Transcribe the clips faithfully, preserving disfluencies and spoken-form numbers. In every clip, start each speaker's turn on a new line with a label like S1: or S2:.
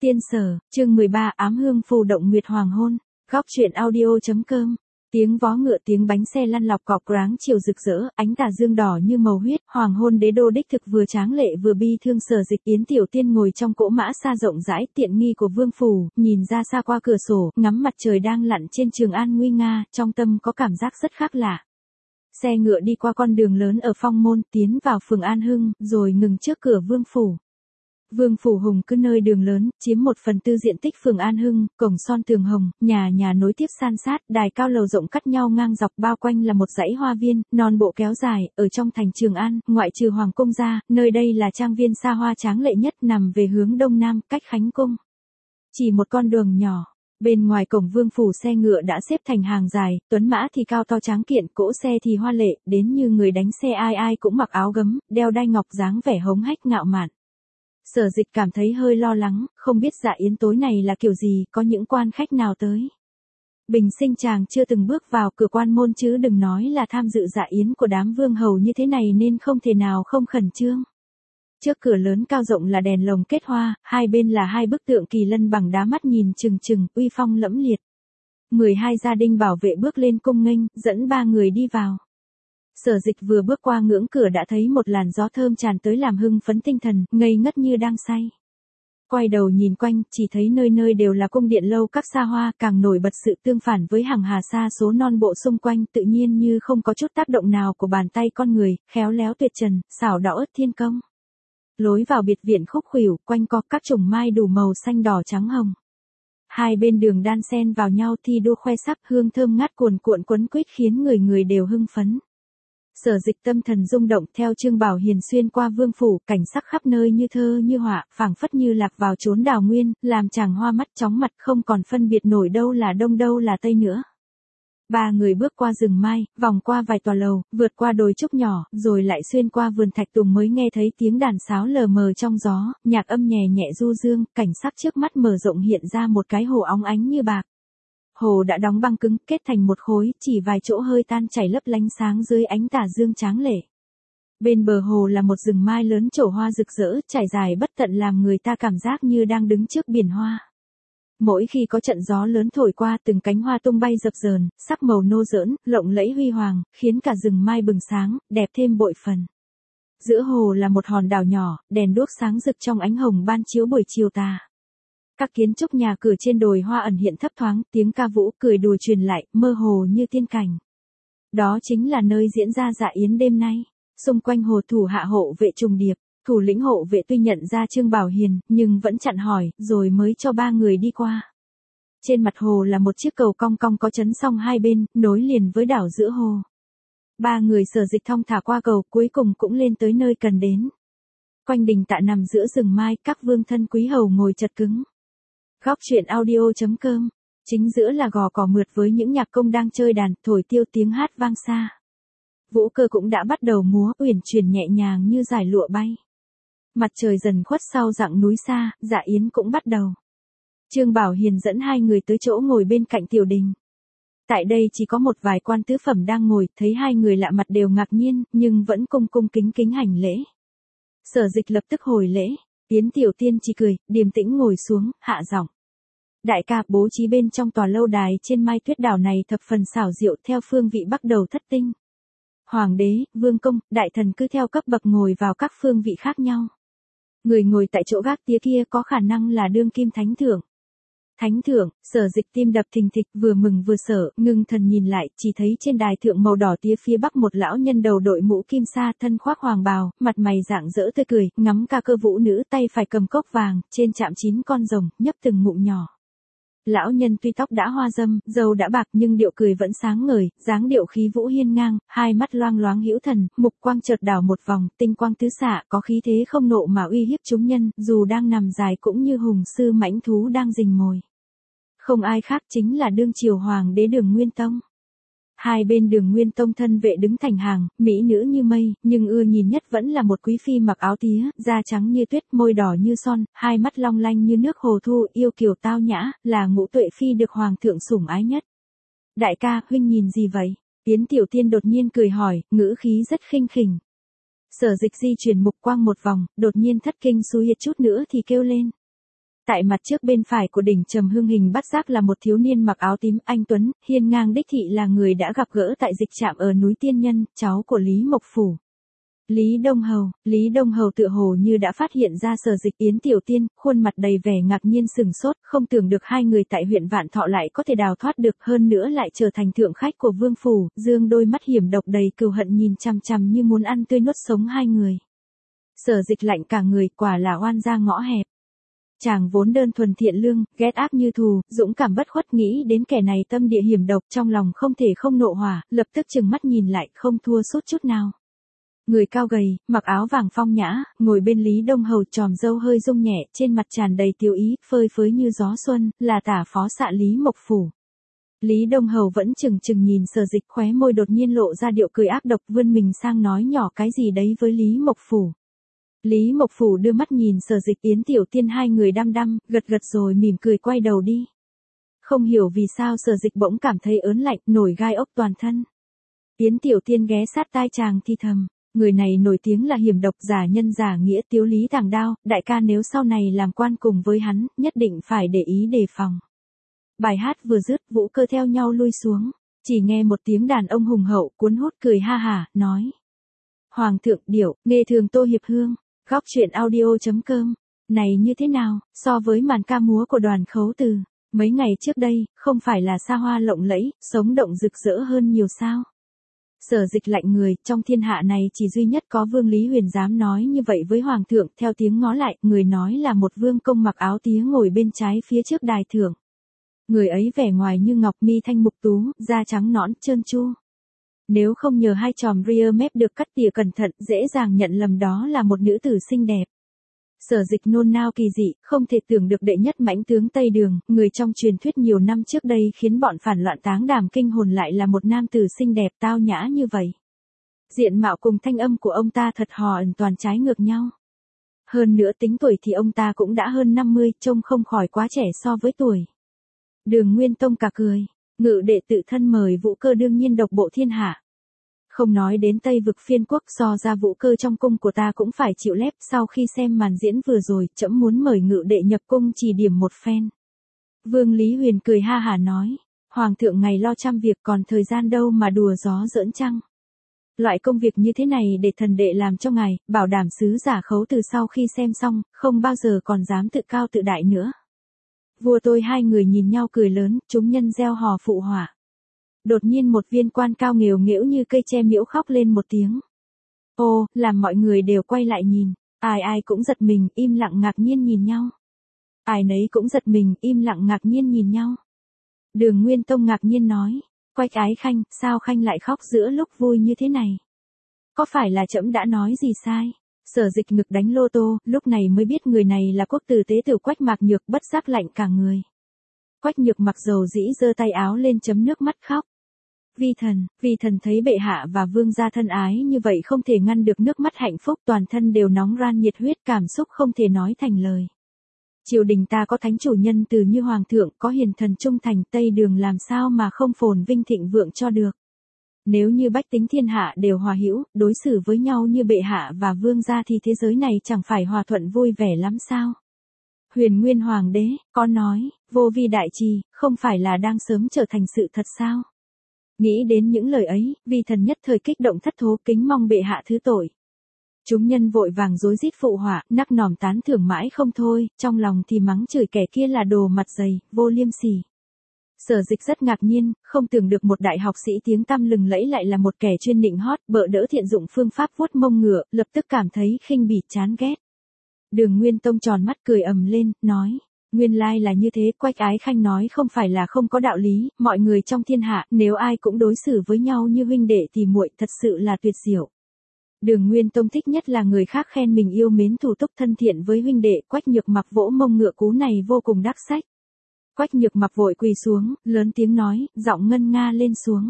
S1: Tiên Sở, chương mười ba ám hương phù động nguyệt hoàng hôn, góc truyện audio.com. Tiếng vó ngựa tiếng bánh xe lăn lọc cọc ráng chiều rực rỡ, ánh tà dương đỏ như màu huyết, hoàng hôn đế đô đích thực vừa tráng lệ vừa bi thương. Sở Dịch Yến tiểu tiên ngồi trong cỗ mã xa rộng rãi tiện nghi của vương phủ, nhìn ra xa qua cửa sổ, ngắm mặt trời đang lặn trên Trường An nguy nga, trong tâm có cảm giác rất khác lạ. Xe ngựa đi qua con đường lớn ở Phong Môn, tiến vào phường An Hưng, rồi ngừng trước cửa vương phủ. Vương phủ hùng cứ nơi đường lớn, chiếm một phần tư diện tích phường An Hưng, cổng son tường hồng, nhà nhà nối tiếp san sát, đài cao lầu rộng cắt nhau ngang dọc, bao quanh là một dãy hoa viên, non bộ kéo dài, ở trong thành Trường An, ngoại trừ Hoàng cung ra, nơi đây là trang viên xa hoa tráng lệ nhất, nằm về hướng đông nam, cách Khánh cung. Chỉ một con đường nhỏ. Bên ngoài cổng vương phủ xe ngựa đã xếp thành hàng dài, tuấn mã thì cao to tráng kiện, cỗ xe thì hoa lệ, đến như người đánh xe ai ai cũng mặc áo gấm, đeo đai ngọc dáng vẻ hống hách ngạo mạn. Sở Dịch cảm thấy hơi lo lắng, không biết dạ yến tối này là kiểu gì, có những quan khách nào tới. Bình sinh chàng chưa từng bước vào cửa quan môn chứ đừng nói là tham dự dạ yến của đám vương hầu như thế này nên không thể nào không khẩn trương. Trước cửa lớn cao rộng là đèn lồng kết hoa, hai bên là hai bức tượng kỳ lân bằng đá mắt nhìn chừng chừng, uy phong lẫm liệt. mười hai gia đình bảo vệ bước lên cung nghênh, dẫn ba người đi vào. Sở Dịch vừa bước qua ngưỡng cửa đã thấy một làn gió thơm tràn tới làm hưng phấn tinh thần, ngây ngất như đang say. Quay đầu nhìn quanh, chỉ thấy nơi nơi đều là cung điện lâu các xa hoa, càng nổi bật sự tương phản với hàng hà sa số non bộ xung quanh, tự nhiên như không có chút tác động nào của bàn tay con người, khéo léo tuyệt trần, xảo đỏ ớt thiên công. Lối vào biệt viện khúc khuỷu, quanh co các chùm mai đủ màu xanh đỏ trắng hồng. Hai bên đường đan xen vào nhau thi đua khoe sắc, hương thơm ngát cuồn cuộn quấn quýt khiến người người đều hưng phấn. Sở Dịch tâm thần rung động theo Trương Bảo Hiền xuyên qua vương phủ, cảnh sắc khắp nơi như thơ như họa, phảng phất như lạc vào chốn đào nguyên, làm chàng hoa mắt chóng mặt không còn phân biệt nổi đâu là đông đâu là tây nữa. Ba người bước qua rừng mai, vòng qua vài tòa lầu, vượt qua đồi trúc nhỏ, rồi lại xuyên qua vườn thạch tùng mới nghe thấy tiếng đàn sáo lờ mờ trong gió, nhạc âm nhẹ nhẹ du dương, cảnh sắc trước mắt mở rộng hiện ra một cái hồ óng ánh như bạc. Hồ đã đóng băng cứng, kết thành một khối, chỉ vài chỗ hơi tan chảy lấp lánh sáng dưới ánh tà dương tráng lệ. Bên bờ hồ là một rừng mai lớn trổ hoa rực rỡ, trải dài bất tận làm người ta cảm giác như đang đứng trước biển hoa. Mỗi khi có trận gió lớn thổi qua, từng cánh hoa tung bay dập dờn, sắc màu nô giỡn, lộng lẫy huy hoàng, khiến cả rừng mai bừng sáng, đẹp thêm bội phần. Giữa hồ là một hòn đảo nhỏ, đèn đuốc sáng rực trong ánh hồng ban chiếu buổi chiều tà. Các kiến trúc nhà cửa trên đồi hoa ẩn hiện thấp thoáng, tiếng ca vũ cười đùa truyền lại, mơ hồ như tiên cảnh. Đó chính là nơi diễn ra dạ yến đêm nay. Xung quanh hồ thủ hạ hộ vệ trùng điệp, thủ lĩnh hộ vệ tuy nhận ra Trương Bảo Hiền, nhưng vẫn chặn hỏi, rồi mới cho ba người đi qua. Trên mặt hồ là một chiếc cầu cong cong có chấn song hai bên, nối liền với đảo giữa hồ. Ba người Sở Dịch thong thả qua cầu, cuối cùng cũng lên tới nơi cần đến. Quanh đình tạ nằm giữa rừng mai, các vương thân quý hầu ngồi chật cứng. Góc truyện audio.com. Chính giữa là gò cỏ mượt với những nhạc công đang chơi đàn, thổi tiêu tiếng hát vang xa. Vũ cơ cũng đã bắt đầu múa, uyển chuyển nhẹ nhàng như dải lụa bay. Mặt trời dần khuất sau dặng núi xa, dạ yến cũng bắt đầu. Trương Bảo Hiền dẫn hai người tới chỗ ngồi bên cạnh tiểu đình. Tại đây chỉ có một vài quan tứ phẩm đang ngồi, thấy hai người lạ mặt đều ngạc nhiên, nhưng vẫn cung cung kính kính hành lễ. Sở Dịch lập tức hồi lễ. Tiến tiểu tiên chỉ cười, điềm tĩnh ngồi xuống, hạ giọng. Đại ca, bố trí bên trong tòa lâu đài trên Mai Tuyết đảo này thập phần xảo diệu theo phương vị bắt đầu thất tinh. Hoàng đế, vương công, đại thần cứ theo cấp bậc ngồi vào các phương vị khác nhau. Người ngồi tại chỗ gác tía kia có khả năng là đương kim thánh thượng. Thánh thượng, Sở Dịch tim đập thình thịch, vừa mừng vừa sợ, ngưng thần nhìn lại, chỉ thấy trên đài thượng màu đỏ tía phía bắc một lão nhân đầu đội mũ kim sa, thân khoác hoàng bào, mặt mày rạng rỡ tươi cười, ngắm ca cơ vũ nữ, tay phải cầm cốc vàng, trên chạm chín con rồng, nhấp từng ngụm nhỏ. Lão nhân tuy tóc đã hoa râm, râu đã bạc nhưng điệu cười vẫn sáng ngời, dáng điệu khí vũ hiên ngang, hai mắt loang loáng hữu thần, mục quang chợt đảo một vòng, tinh quang tứ xạ, có khí thế không nộ mà uy hiếp chúng nhân, dù đang nằm dài cũng như hùng sư mãnh thú đang rình mồi. Không ai khác chính là đương triều hoàng đế Đường Nguyên Tông. Hai bên Đường Nguyên Tông thân vệ đứng thành hàng, mỹ nữ như mây, nhưng ưa nhìn nhất vẫn là một quý phi mặc áo tía, da trắng như tuyết, môi đỏ như son, hai mắt long lanh như nước hồ thu, yêu kiều tao nhã, là Ngũ Tuệ phi được hoàng thượng sủng ái nhất. Đại ca, huynh nhìn gì vậy? Tiến tiểu tiên đột nhiên cười hỏi, ngữ khí rất khinh khỉnh. Sở Dịch di chuyển mục quang một vòng, đột nhiên thất kinh xúi hiệt chút nữa thì kêu lên. Tại mặt trước bên phải của đỉnh trầm hương hình bắt giác là một thiếu niên mặc áo tím anh tuấn, hiên ngang đích thị là người đã gặp gỡ tại dịch trạm ở núi Tiên Nhân, cháu của Lý Mộc Phủ. Lý Đông Hầu, Lý Đông Hầu tựa hồ như đã phát hiện ra Sở Dịch Yến Tiểu Tiên, khuôn mặt đầy vẻ ngạc nhiên sừng sốt, không tưởng được hai người tại huyện Vạn Thọ lại có thể đào thoát được, hơn nữa lại trở thành thượng khách của Vương Phủ, dương đôi mắt hiểm độc đầy cừu hận nhìn chằm chằm như muốn ăn tươi nuốt sống hai người. Sở Dịch lạnh cả người, quả là oan gia ngõ hẹp. Chàng vốn đơn thuần thiện lương, ghét ác như thù, dũng cảm bất khuất, nghĩ đến kẻ này tâm địa hiểm độc, trong lòng không thể không nộ hỏa, lập tức trừng mắt nhìn lại, không thua sút chút nào. Người cao gầy, mặc áo vàng phong nhã, ngồi bên Lý Đông Hầu, tròm râu hơi rung nhẹ, trên mặt tràn đầy tiêu ý, phơi phới như gió xuân, là tả phó xạ Lý Mộc Phủ. Lý Đông Hầu vẫn chừng chừng nhìn Sở Dịch, khóe môi đột nhiên lộ ra điệu cười ác độc, vươn mình sang nói nhỏ cái gì đấy với Lý Mộc Phủ. Lý Mộc Phủ đưa mắt nhìn Sở Dịch Yến Tiểu Tiên, hai người đăm đăm, gật gật rồi mỉm cười quay đầu đi. Không hiểu vì sao Sở Dịch bỗng cảm thấy ớn lạnh, nổi gai ốc toàn thân. Yến Tiểu Tiên ghé sát tai chàng thì thầm, người này nổi tiếng là hiểm độc, giả nhân giả nghĩa, tiếu lý tàng đao, đại ca nếu sau này làm quan cùng với hắn, nhất định phải để ý đề phòng. Bài hát vừa dứt, vũ cơ theo nhau lui xuống, chỉ nghe một tiếng đàn ông hùng hậu, cuốn hút cười ha hả, nói: Hoàng thượng điệu, nghề thường Tô Hiệp Hương. Góc truyện audio.com. Này như thế nào, so với màn ca múa của Đoàn Khấu Từ, mấy ngày trước đây, không phải là xa hoa lộng lẫy, sống động rực rỡ hơn nhiều sao? Sở Dịch lạnh người, trong thiên hạ này chỉ duy nhất có Vương Lý Huyền dám nói như vậy với Hoàng thượng, theo tiếng ngó lại, người nói là một vương công mặc áo tía ngồi bên trái phía trước đài thượng. Người ấy vẻ ngoài như ngọc, mi thanh mục tú, da trắng nõn, trơn tru. Nếu không nhờ hai chòm rear mép được cắt tỉa cẩn thận, dễ dàng nhận lầm đó là một nữ tử xinh đẹp. Sở Dịch nôn nao kỳ dị, không thể tưởng được đệ nhất mãnh tướng Tây Đường, người trong truyền thuyết nhiều năm trước đây khiến bọn phản loạn táng đàm kinh hồn lại là một nam tử xinh đẹp tao nhã như vậy. Diện mạo cùng thanh âm của ông ta thật hoàn toàn trái ngược nhau. Hơn nữa tính tuổi thì ông ta cũng đã hơn năm mươi, trông không khỏi quá trẻ so với tuổi. Đường Nguyên Tông cả cười. Ngự đệ tự thân mời Vũ Cơ đương nhiên độc bộ thiên hạ. Không nói đến Tây vực phiên quốc, so ra Vũ Cơ trong cung của ta cũng phải chịu lép, sau khi xem màn diễn vừa rồi, trẫm muốn mời ngự đệ nhập cung chỉ điểm một phen. Vương Lý Huyền cười ha hả nói, Hoàng thượng ngày lo trăm việc còn thời gian đâu mà đùa gió giỡn trăng. Loại công việc như thế này để thần đệ làm cho ngài, bảo đảm sứ giả Khấu Từ sau khi xem xong, không bao giờ còn dám tự cao tự đại nữa. Vua tôi hai người nhìn nhau cười lớn, chúng nhân reo hò phụ họa. Đột nhiên một viên quan cao nghều nghễu như cây tre miễu khóc lên một tiếng. Ô, làm mọi người đều quay lại nhìn, ai ai cũng giật mình, im lặng ngạc nhiên nhìn nhau. Ai nấy cũng giật mình, im lặng ngạc nhiên nhìn nhau. Đường Nguyên Tông ngạc nhiên nói, Quách Ái Khanh, sao Khanh lại khóc giữa lúc vui như thế này? Có phải là trẫm đã nói gì sai? Sở Dịch ngực đánh lô tô, lúc này mới biết người này là quốc tử tế tử Quách Mạc Nhược, bất giác lạnh cả người. Quách Nhược mặc dầu dĩ giơ tay áo lên chấm nước mắt khóc. Vi thần, vi thần thấy bệ hạ và vương gia thân ái như vậy không thể ngăn được nước mắt hạnh phúc, toàn thân đều nóng ran nhiệt huyết, cảm xúc không thể nói thành lời. Triều đình ta có thánh chủ nhân từ như hoàng thượng, có hiền thần trung thành, Tây Đường làm sao mà không phồn vinh thịnh vượng cho được. Nếu như bách tính thiên hạ đều hòa hữu, đối xử với nhau như bệ hạ và vương gia thì thế giới này chẳng phải hòa thuận vui vẻ lắm sao? Huyền Nguyên Hoàng đế, có nói, vô vi đại trì, không phải là đang sớm trở thành sự thật sao? Nghĩ đến những lời ấy, vi thần nhất thời kích động thất thố, kính mong bệ hạ thứ tội. Chúng nhân vội vàng rối rít phụ họa, nắc nòm tán thưởng mãi không thôi, trong lòng thì mắng chửi kẻ kia là đồ mặt dày, vô liêm sỉ. Sở Dịch rất ngạc nhiên, không tưởng được một đại học sĩ tiếng tăm lừng lẫy lại là một kẻ chuyên nịnh hót, bợ đỡ thiện dụng phương pháp vuốt mông ngựa, lập tức cảm thấy khinh bỉ chán ghét. Đường Nguyên Tông tròn mắt cười ầm lên, nói, nguyên lai là như thế, Quách Ái Khanh nói không phải là không có đạo lý, mọi người trong thiên hạ, nếu ai cũng đối xử với nhau như huynh đệ thì muội, thật sự là tuyệt diệu. Đường Nguyên Tông thích nhất là người khác khen mình yêu mến thủ túc thân thiện với huynh đệ, Quách Nhược Mặc vỗ mông ngựa cú này vô cùng đắc sách. Quách Nhược Mặc vội quỳ xuống, lớn tiếng nói, giọng ngân nga lên xuống.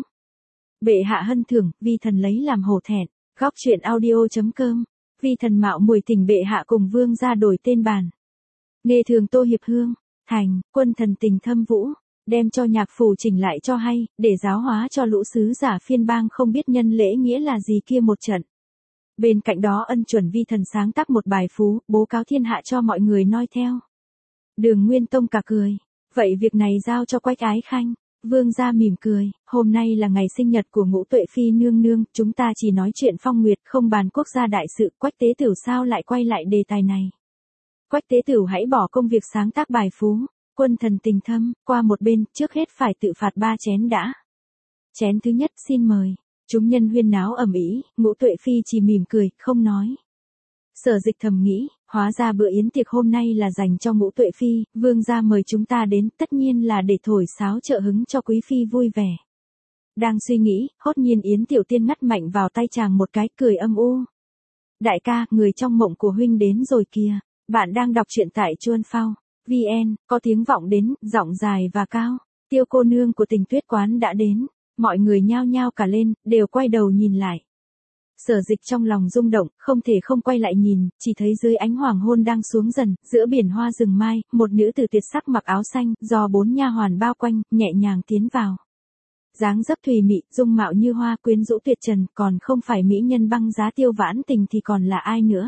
S1: Bệ hạ hân thưởng, vi thần lấy làm hổ thẹn. Góc truyện audio.com. Vi thần mạo muội tình bệ hạ cùng vương gia đổi tên bàn. Nghề thường Tô Hiệp Hương. Thành, quân thần tình thâm vũ. Đem cho nhạc phủ chỉnh lại cho hay, để giáo hóa cho lũ sứ giả phiên bang không biết nhân lễ nghĩa là gì kia một trận. Bên cạnh đó ân chuẩn vi thần sáng tác một bài phú, bố cáo thiên hạ cho mọi người noi theo. Đường Nguyên Tông cả cười. Vậy việc này giao cho Quách Ái Khanh. Vương gia mỉm cười, hôm nay là ngày sinh nhật của Ngũ Tuệ Phi nương nương, chúng ta chỉ nói chuyện phong nguyệt không bàn quốc gia đại sự, Quách tế tửu sao lại quay lại đề tài này. Quách tế tửu hãy bỏ công việc sáng tác bài phú, quân thần tình thâm, qua một bên, trước hết phải tự phạt ba chén đã. Chén thứ nhất xin mời, chúng nhân huyên náo ầm ĩ, Ngũ Tuệ Phi chỉ mỉm cười, không nói. Sở Dịch thầm nghĩ, hóa ra bữa yến tiệc hôm nay là dành cho Ngũ Tuệ Phi, vương gia mời chúng ta đến, tất nhiên là để thổi sáo trợ hứng cho quý phi vui vẻ. Đang suy nghĩ, hốt nhiên Yến Tiểu Tiên ngắt mạnh vào tay chàng một cái, cười âm u. Đại ca, người trong mộng của huynh đến rồi kìa, bạn đang đọc truyện tại Chuan Phao, vn, có tiếng vọng đến, giọng dài và cao, Tiêu cô nương của Tình Tuyết quán đã đến, mọi người nhao nhao cả lên, đều quay đầu nhìn lại. Sở Dịch trong lòng rung động, không thể không quay lại nhìn, chỉ thấy dưới ánh hoàng hôn đang xuống dần, giữa biển hoa rừng mai, một nữ tử tuyệt sắc mặc áo xanh, do bốn nha hoàn bao quanh, nhẹ nhàng tiến vào. Dáng dấp thùy mị, dung mạo như hoa, quyến rũ tuyệt trần, còn không phải mỹ nhân băng giá Tiêu Vãn Tình thì còn là ai nữa.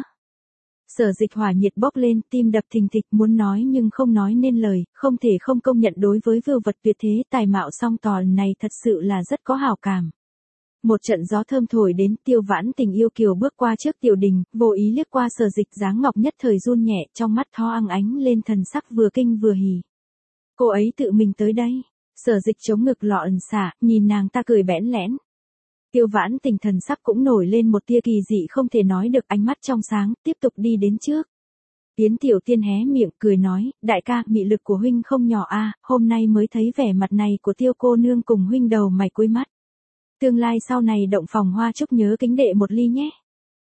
S1: Sở Dịch hỏa nhiệt bốc lên, tim đập thình thịch, muốn nói nhưng không nói nên lời, không thể không công nhận đối với vưu vật tuyệt thế tài mạo song tòn này thật sự là rất có hảo cảm. Một trận gió thơm thổi đến, Tiêu Vãn Tình yêu kiều bước qua trước tiểu đình, vô ý liếc qua Sở Dịch, dáng ngọc nhất thời run nhẹ, trong mắt tho ăng ánh lên thần sắc vừa kinh vừa hỉ. Cô ấy tự mình tới đây. Sở Dịch chống ngực lọ ẩn xả, nhìn nàng ta cười bẽn lẽn. Tiêu Vãn Tình thần sắc cũng nổi lên một tia kỳ dị không thể nói được, ánh mắt trong sáng, tiếp tục đi đến trước. Yến Tiểu Tiên hé miệng cười nói, đại ca, mị lực của huynh không nhỏ a, hôm nay mới thấy vẻ mặt này của Tiêu cô nương cùng huynh đầu mày cuối mắt. Tương lai sau này động phòng hoa chúc nhớ kính đệ một ly nhé.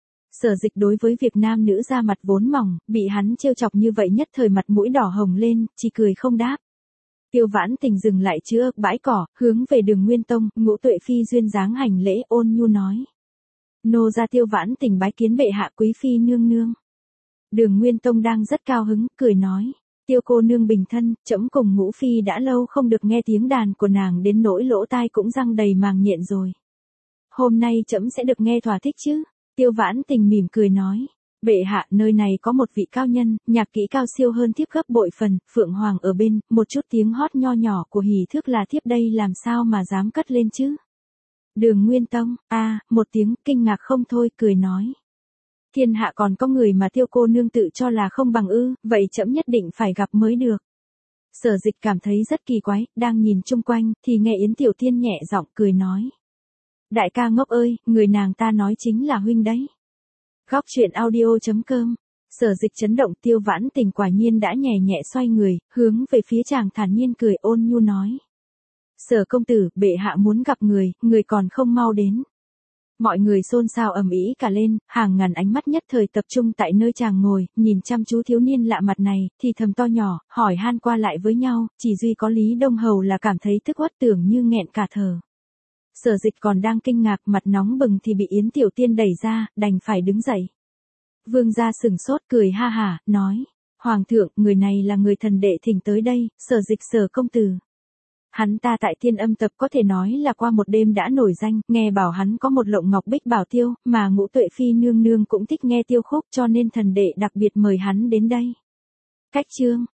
S1: Sở Dịch đối với việc nam nữ ra mặt vốn mỏng, bị hắn trêu chọc như vậy nhất thời mặt mũi đỏ hồng lên, chỉ cười không đáp. Tiêu Vãn Tình dừng lại chữa bãi cỏ, hướng về Đường Nguyên Tông, Ngũ Tuệ Phi duyên dáng hành lễ, ôn nhu nói. Nô gia Tiêu Vãn Tình bái kiến bệ hạ quý phi nương nương. Đường Nguyên Tông đang rất cao hứng, cười nói. Tiêu cô nương bình thân, trẫm cùng Ngũ Phi đã lâu không được nghe tiếng đàn của nàng đến nỗi lỗ tai cũng răng đầy màng nhện rồi. Hôm nay trẫm sẽ được nghe thỏa thích chứ? Tiêu Vãn Tình mỉm cười nói. Bệ hạ, nơi này có một vị cao nhân, nhạc kỹ cao siêu hơn thiếp gấp bội phần, Phượng Hoàng ở bên, một chút tiếng hót nho nhỏ của hỉ thước là thiếp đây làm sao mà dám cất lên chứ? Đường Nguyên Tông, a, à, một tiếng kinh ngạc không thôi, cười nói. Thiên hạ còn có người mà Tiêu cô nương tự cho là không bằng ư, vậy trẫm nhất định phải gặp mới được. Sở Dịch cảm thấy rất kỳ quái, đang nhìn chung quanh, thì nghe Yến Tiểu Tiên nhẹ giọng cười nói. Đại ca ngốc ơi, người nàng ta nói chính là huynh đấy. Góc truyện audio chấm com. Sở Dịch chấn động, Tiêu Vãn Tình quả nhiên đã nhẹ nhẹ xoay người, hướng về phía chàng thản nhiên cười, ôn nhu nói. Sở công tử, bệ hạ muốn gặp người, người còn không mau đến. Mọi người xôn xao ầm ĩ cả lên, hàng ngàn ánh mắt nhất thời tập trung tại nơi chàng ngồi, nhìn chăm chú thiếu niên lạ mặt này, thì thầm to nhỏ, hỏi han qua lại với nhau, chỉ duy có Lý Đông Hầu là cảm thấy tức uất, tưởng như nghẹn cả thở. Sở Dịch còn đang kinh ngạc, mặt nóng bừng thì bị Yến Tiểu Tiên đẩy ra, đành phải đứng dậy. Vương gia sừng sốt cười ha hả, nói. Hoàng thượng, người này là người thần đệ thỉnh tới đây, Sở Dịch Sở công tử. Hắn ta tại Thiên Âm tập có thể nói là qua một đêm đã nổi danh, nghe bảo hắn có một lộng ngọc bích bảo tiêu, mà Ngũ Tuệ Phi nương nương cũng thích nghe tiêu khúc cho nên thần đệ đặc biệt mời hắn đến đây. Cách chương.